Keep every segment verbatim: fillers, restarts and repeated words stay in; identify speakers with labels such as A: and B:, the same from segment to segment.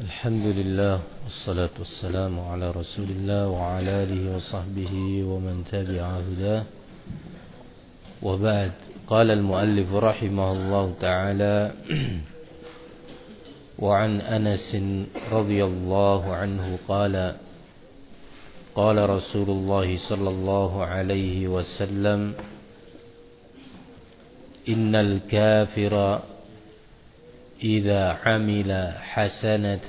A: Alhamdulillah, wassalatu wassalamu ala rasulillah wa ala alihi wa sahbihi wa man tabi'a hudah. Wa ba'd, qala al-muallif rahimahullahu ta'ala wa an Anas radhiyallahu anhu qala qala Rasulullah sallallahu alaihi wasallam innal kafira إذا عمل حسنة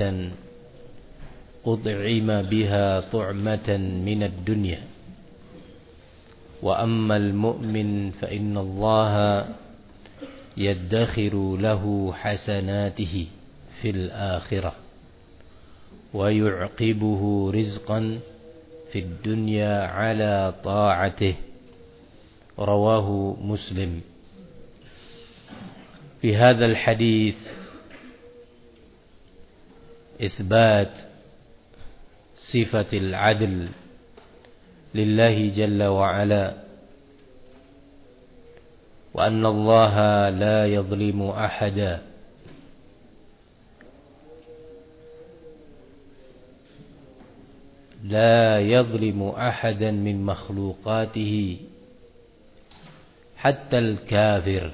A: أطعم بها طعمة من الدنيا وأما المؤمن فإن الله يدخر له حسناته في الآخرة ويعقبه رزقا في الدنيا على طاعته. رواه مسلم. في هذا الحديث إثبات صفة العدل لله جل وعلا، وأن الله لا يظلم أحدا، لا يظلم أحدا من مخلوقاته حتى الكافر.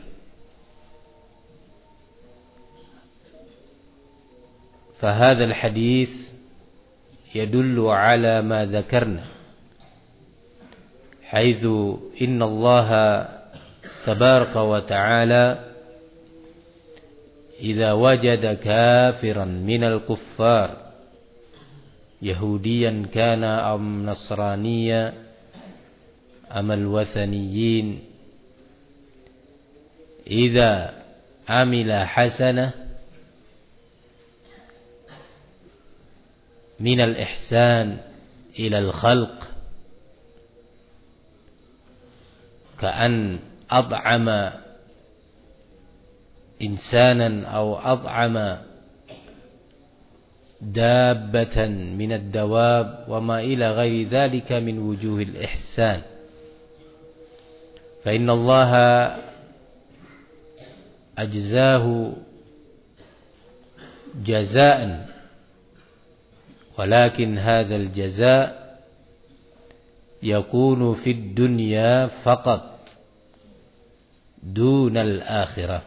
A: فهذا الحديث يدل على ما ذكرنا، حيث إن الله تبارك وتعالى إذا وجد كافرا من الكفار يهوديا كان أم نصرانيا أم الوثنيين، إذا عمل حسنة من الإحسان إلى الخلق، كأن أطعم إنسانا أو أطعم دابة من الدواب وما إلى غير ذلك من وجوه الإحسان، فإن الله أجزاه جزاء، ولكن هذا الجزاء يكون في الدنيا فقط دون الآخرة.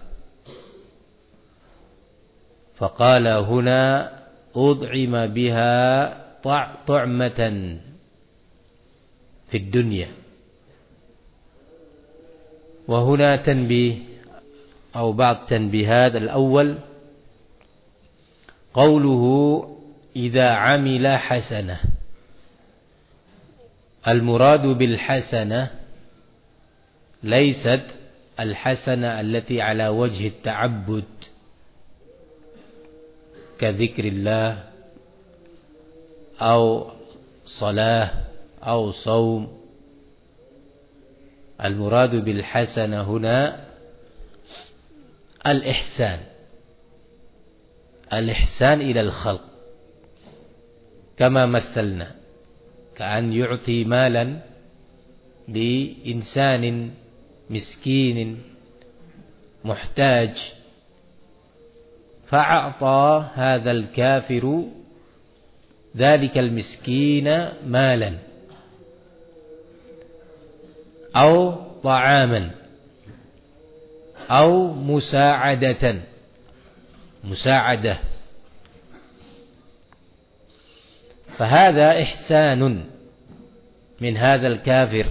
A: فقال هنا أطعم بها طعمة في الدنيا. وهنا تنبيه أو بعض تنبيهات. الأول قوله إذا عمل حسنة، المراد بالحسنة ليست الحسنة التي على وجه التعبد كذكر الله أو صلاة أو صوم. المراد بالحسنة هنا الإحسان، الإحسان إلى الخلق، كما مثلنا، كأن يعطي مالا لإنسان مسكين محتاج، فأعطى هذا الكافر ذلك المسكين مالا أو طعاما أو مساعدة مساعدة فهذا إحسان من هذا الكافر.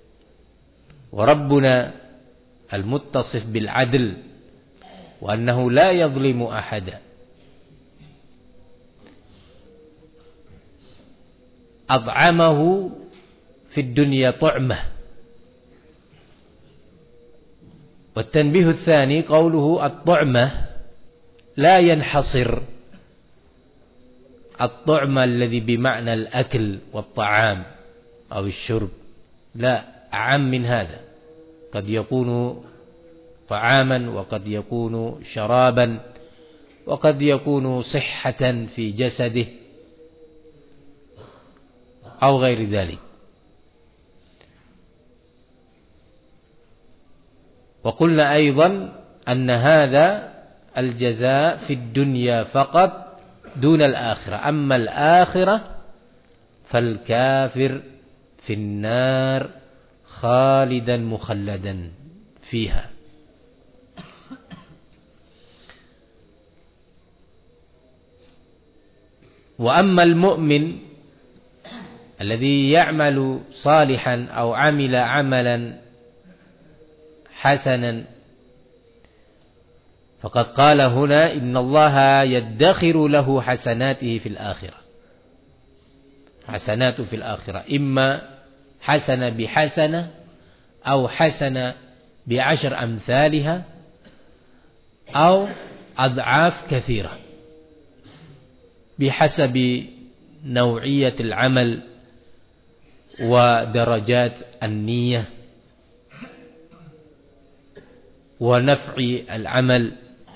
A: وربنا المتصف بالعدل وأنه لا يظلم أحدا أطعمه في الدنيا طعمة. والتنبيه الثاني قوله الطعمة لا ينحصر الطعمة الذي بمعنى الأكل والطعام أو الشرب، لا، أعم من هذا، قد يكون طعاما وقد يكون شرابا وقد يكون صحة في جسده أو غير ذلك. وقلنا أيضا أن هذا الجزاء في الدنيا فقط دون الآخرة. أما الآخرة فالكافر في النار خالدا مخلدا فيها. وأما المؤمن الذي يعمل صالحا أو عمل عملا حسنا فقد قال هنا إن الله يدخر له حسناته في الآخرة. حسنات في الآخرة إما حسنة بحسنة أو حسنة بعشر أمثالها أو أضعاف كثيرة بحسب نوعية العمل ودرجات النية ونفع العمل.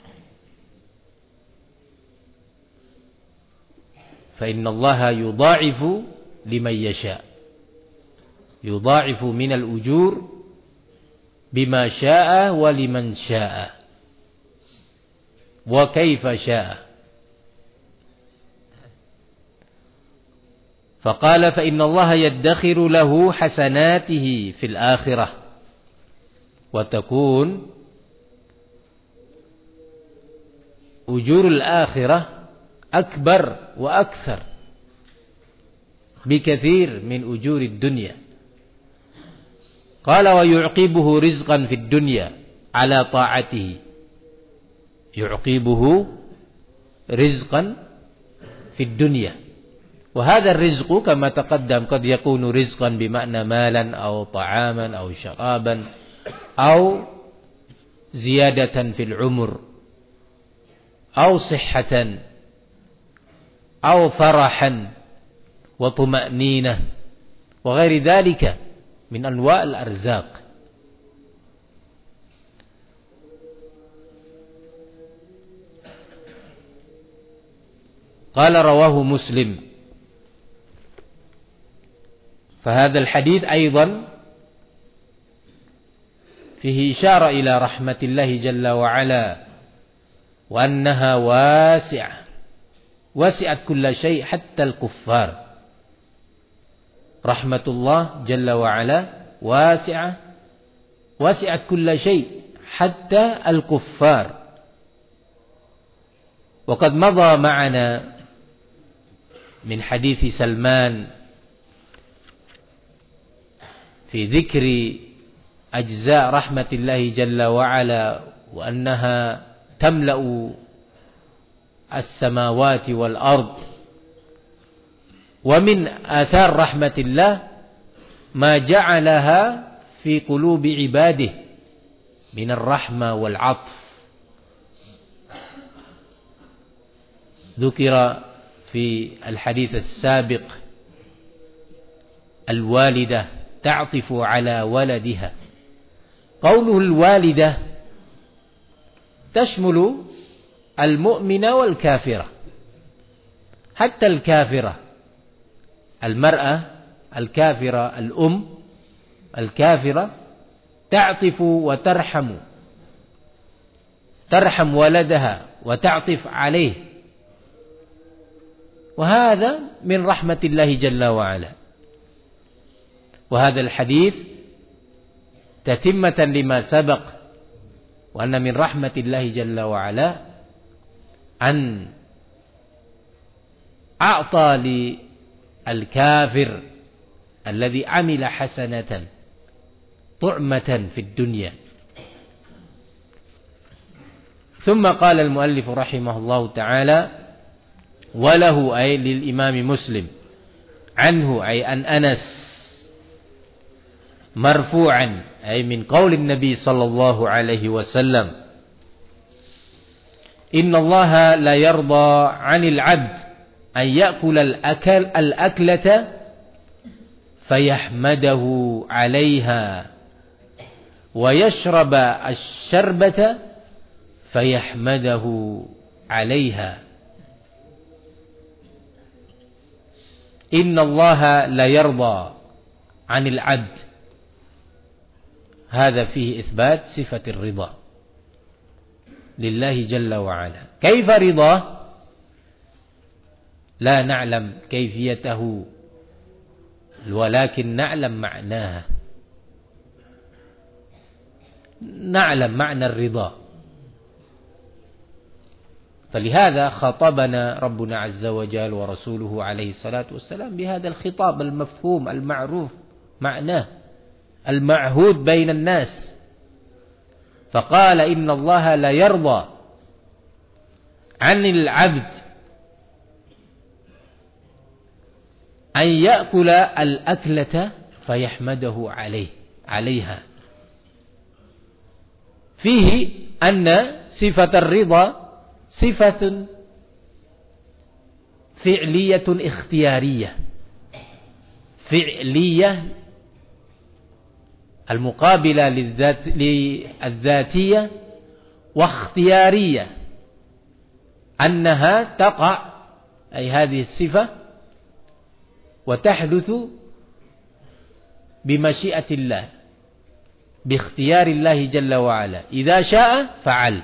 A: فإن الله يضاعف لمن يشاء، يضاعف من الأجور بما شاء ولمن شاء وكيف شاء. فقال فإن الله يدخر له حسناته في الآخرة، وتكون أجور الآخرة أكبر وأكثر بكثير من أجور الدنيا. قال ويعقبه رزقا في الدنيا على طاعته، يعقبه رزقا في الدنيا. وهذا الرزق كما تقدم قد يكون رزقا بمعنى مالا أو طعاما أو شرابا أو زيادة في العمر أو صحة أو فرحا وطمأنينة وغير ذلك من أنواع الأرزاق. قال رواه مسلم. فهذا الحديث أيضا فيه إشارة إلى رحمة الله جل وعلا وأنها واسعة، وسعت كل شيء حتى الكفار. رحمة الله جل وعلا واسعة، وسعت كل شيء حتى الكفار. وقد مضى معنا من حديث سلمان في ذكر أجزاء رحمة الله جل وعلا وأنها تملأ السماوات والأرض. ومن آثار رحمة الله ما جعلها في قلوب عباده من الرحمة والعطف. ذكر في الحديث السابق الوالدة تعطف على ولدها. قوله الوالدة تشمل المؤمن والكافرة، حتى الكافرة المرأة الكافرة الأم الكافرة تعطف وترحم، ترحم ولدها وتعطف عليه، وهذا من رحمة الله جل وعلا. وهذا الحديث تتمة لما سبق، وأن من رحمة الله جل وعلا أن أعطى للكافر الذي عمل حسنة طعمة في الدنيا. ثم قال المؤلف رحمه الله تعالى وله أي للإمام مسلم عنه أي أن أنس مرفوعا أي من قول النبي صلى الله عليه وسلم إن الله لا يرضى عن العبد أن يأكل الأكل الأكلة فيحمده عليها ويشرب الشربة فيحمده عليها. إن الله لا يرضى عن العبد، هذا فيه إثبات صفة الرضا لله جل وعلا. كيف رضاه؟ لا نعلم كيفيته ولكن نعلم معناها، نعلم معنى الرضا. فلهذا خاطبنا ربنا عز وجل ورسوله عليه الصلاة والسلام بهذا الخطاب المفهوم المعروف معناه المعهود بين الناس، فقال إن الله لا يرضى عن العبد أن يأكل الأكلة فيحمده عليه عليها. فيه أن صفة الرضا صفة فعلية اختيارية، فعلية المقابلة للذات للذاتية، واختيارية أنها تقع أي هذه الصفة وتحدث بمشيئة الله باختيار الله جل وعلا، إذا شاء فعل،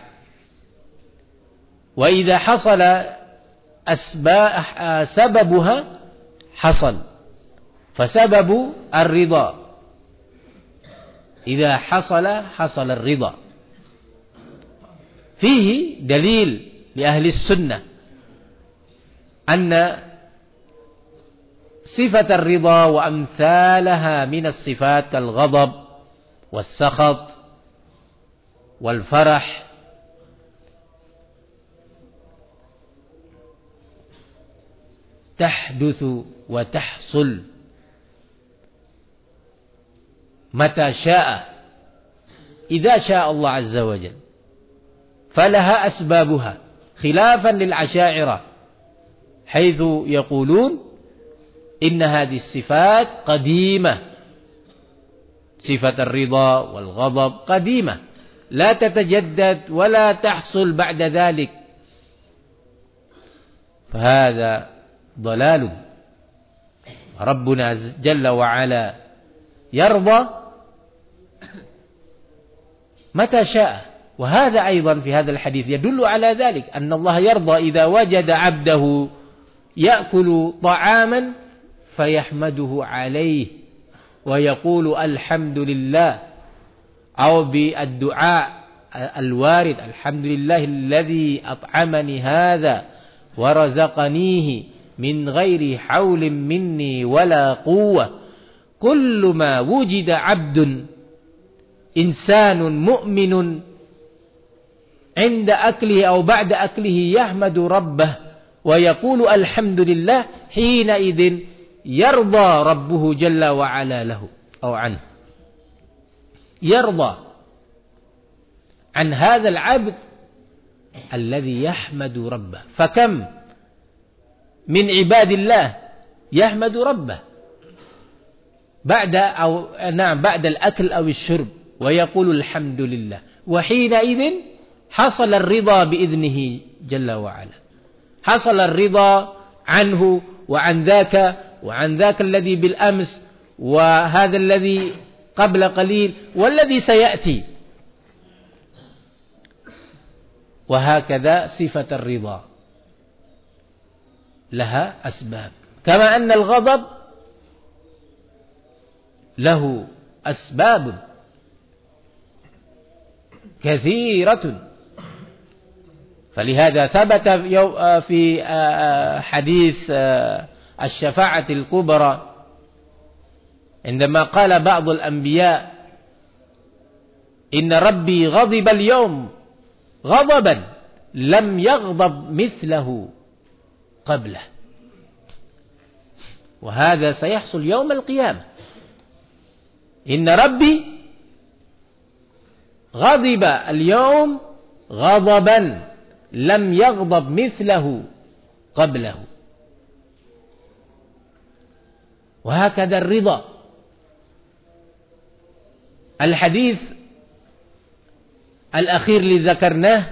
A: وإذا حصل أسباب سببها حصل، فسبب الرضا إذا حصل حصل الرضا. فيه دليل لأهل السنة أن صفة الرضا وأمثالها من الصفات كالغضب والسخط والفرح تحدث وتحصل متى شاء، إذا شاء الله عز وجل، فلها أسبابها، خلافا للأشاعرة حيث يقولون إن هذه الصفات قديمة، صفة الرضا والغضب قديمة لا تتجدد ولا تحصل بعد ذلك، فهذا ضلال. ربنا جل وعلا يرضى متى شاء، وهذا أيضا في هذا الحديث يدل على ذلك، أن الله يرضى إذا وجد عبده يأكل طعاما فيحمده عليه ويقول الحمد لله، أو بالدعاء الوارد الحمد لله الذي أطعمني هذا ورزقنيه من غير حول مني ولا قوة. كل ما وجد عبد إنسان مؤمن عند أكله أو بعد أكله يحمد ربه ويقول الحمد لله، حينئذ يرضى ربه جل وعلا له أو عنه، يرضى عن هذا العبد الذي يحمد ربه. فكم من عباد الله يحمد ربه بعد أو نعم بعد الأكل أو الشرب ويقول الحمد لله، وحينئذ حصل الرضا بإذنه جل وعلا، حصل الرضا عنه وعن ذاك وعن ذاك الذي بالأمس وهذا الذي قبل قليل والذي سيأتي. وهكذا صفة الرضا لها أسباب، كما أن الغضب له أسباب كثيرة. فلهذا ثبت في حديث الشفاعة الكبرى عندما قال بعض الأنبياء إن ربي غضب اليوم غضبا لم يغضب مثله قبله، وهذا سيحصل يوم القيامة. إن ربي غضب اليوم غضبا لم يغضب مثله قبله. وهكذا الرضا. الحديث الأخير الذي ذكرناه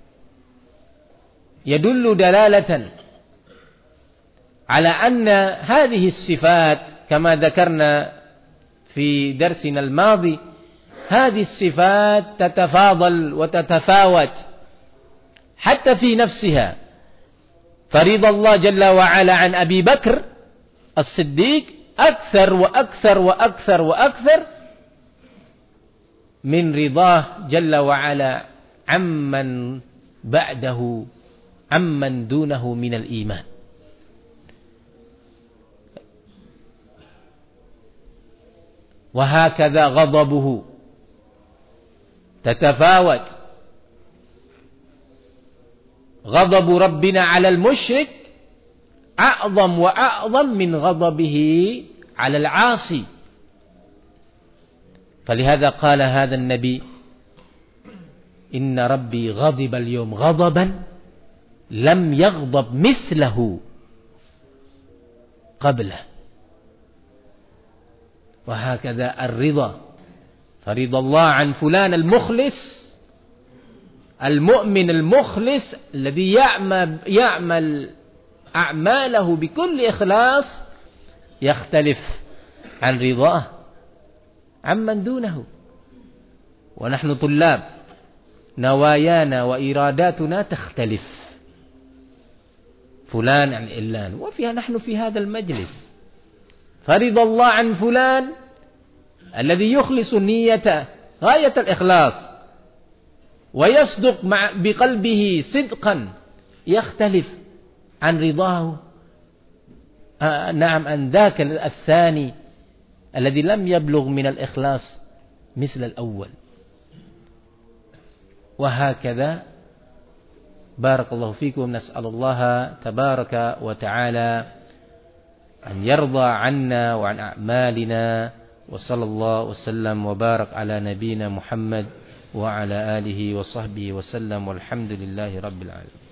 A: يدل دلالة على أن هذه الصفات كما ذكرنا في درسنا الماضي، هذه الصفات تتفاضل وتتفاوت حتى في نفسها، فرضا الله جل وعلا عن أبي بكر الصديق أكثر وأكثر وأكثر وأكثر من رضاه جل وعلا عمن بعده عمن دونه من الإيمان. وهكذا غضبه تتفاوت. غضب ربنا على المشرك أعظم وأعظم من غضبه على العاصي. فلهذا قال هذا النبي: إن ربي غضب اليوم غضبا لم يغضب مثله قبله. وهكذا الرضا، فرضى الله عن فلان المخلص المؤمن المخلص الذي يعمل, يعمل أعماله بكل إخلاص يختلف عن رضاه عمن دونه. ونحن طلاب نوايانا وإراداتنا تختلف، فلان عن علان، وفيها نحن في هذا المجلس. فرضى الله عن فلان الذي يخلص النية غاية الإخلاص ويصدق مع بقلبه صدقا يختلف عن رضاه آه نعم عن ذاك الثاني الذي لم يبلغ من الإخلاص مثل الأول. وهكذا بارك الله فيكم. نسأل الله تبارك وتعالى أن يرضى عنا وعن أعمالنا، وصلى الله وسلم وبارك على نبينا محمد وعلى آله وصحبه وسلم، والحمد لله رب العالمين.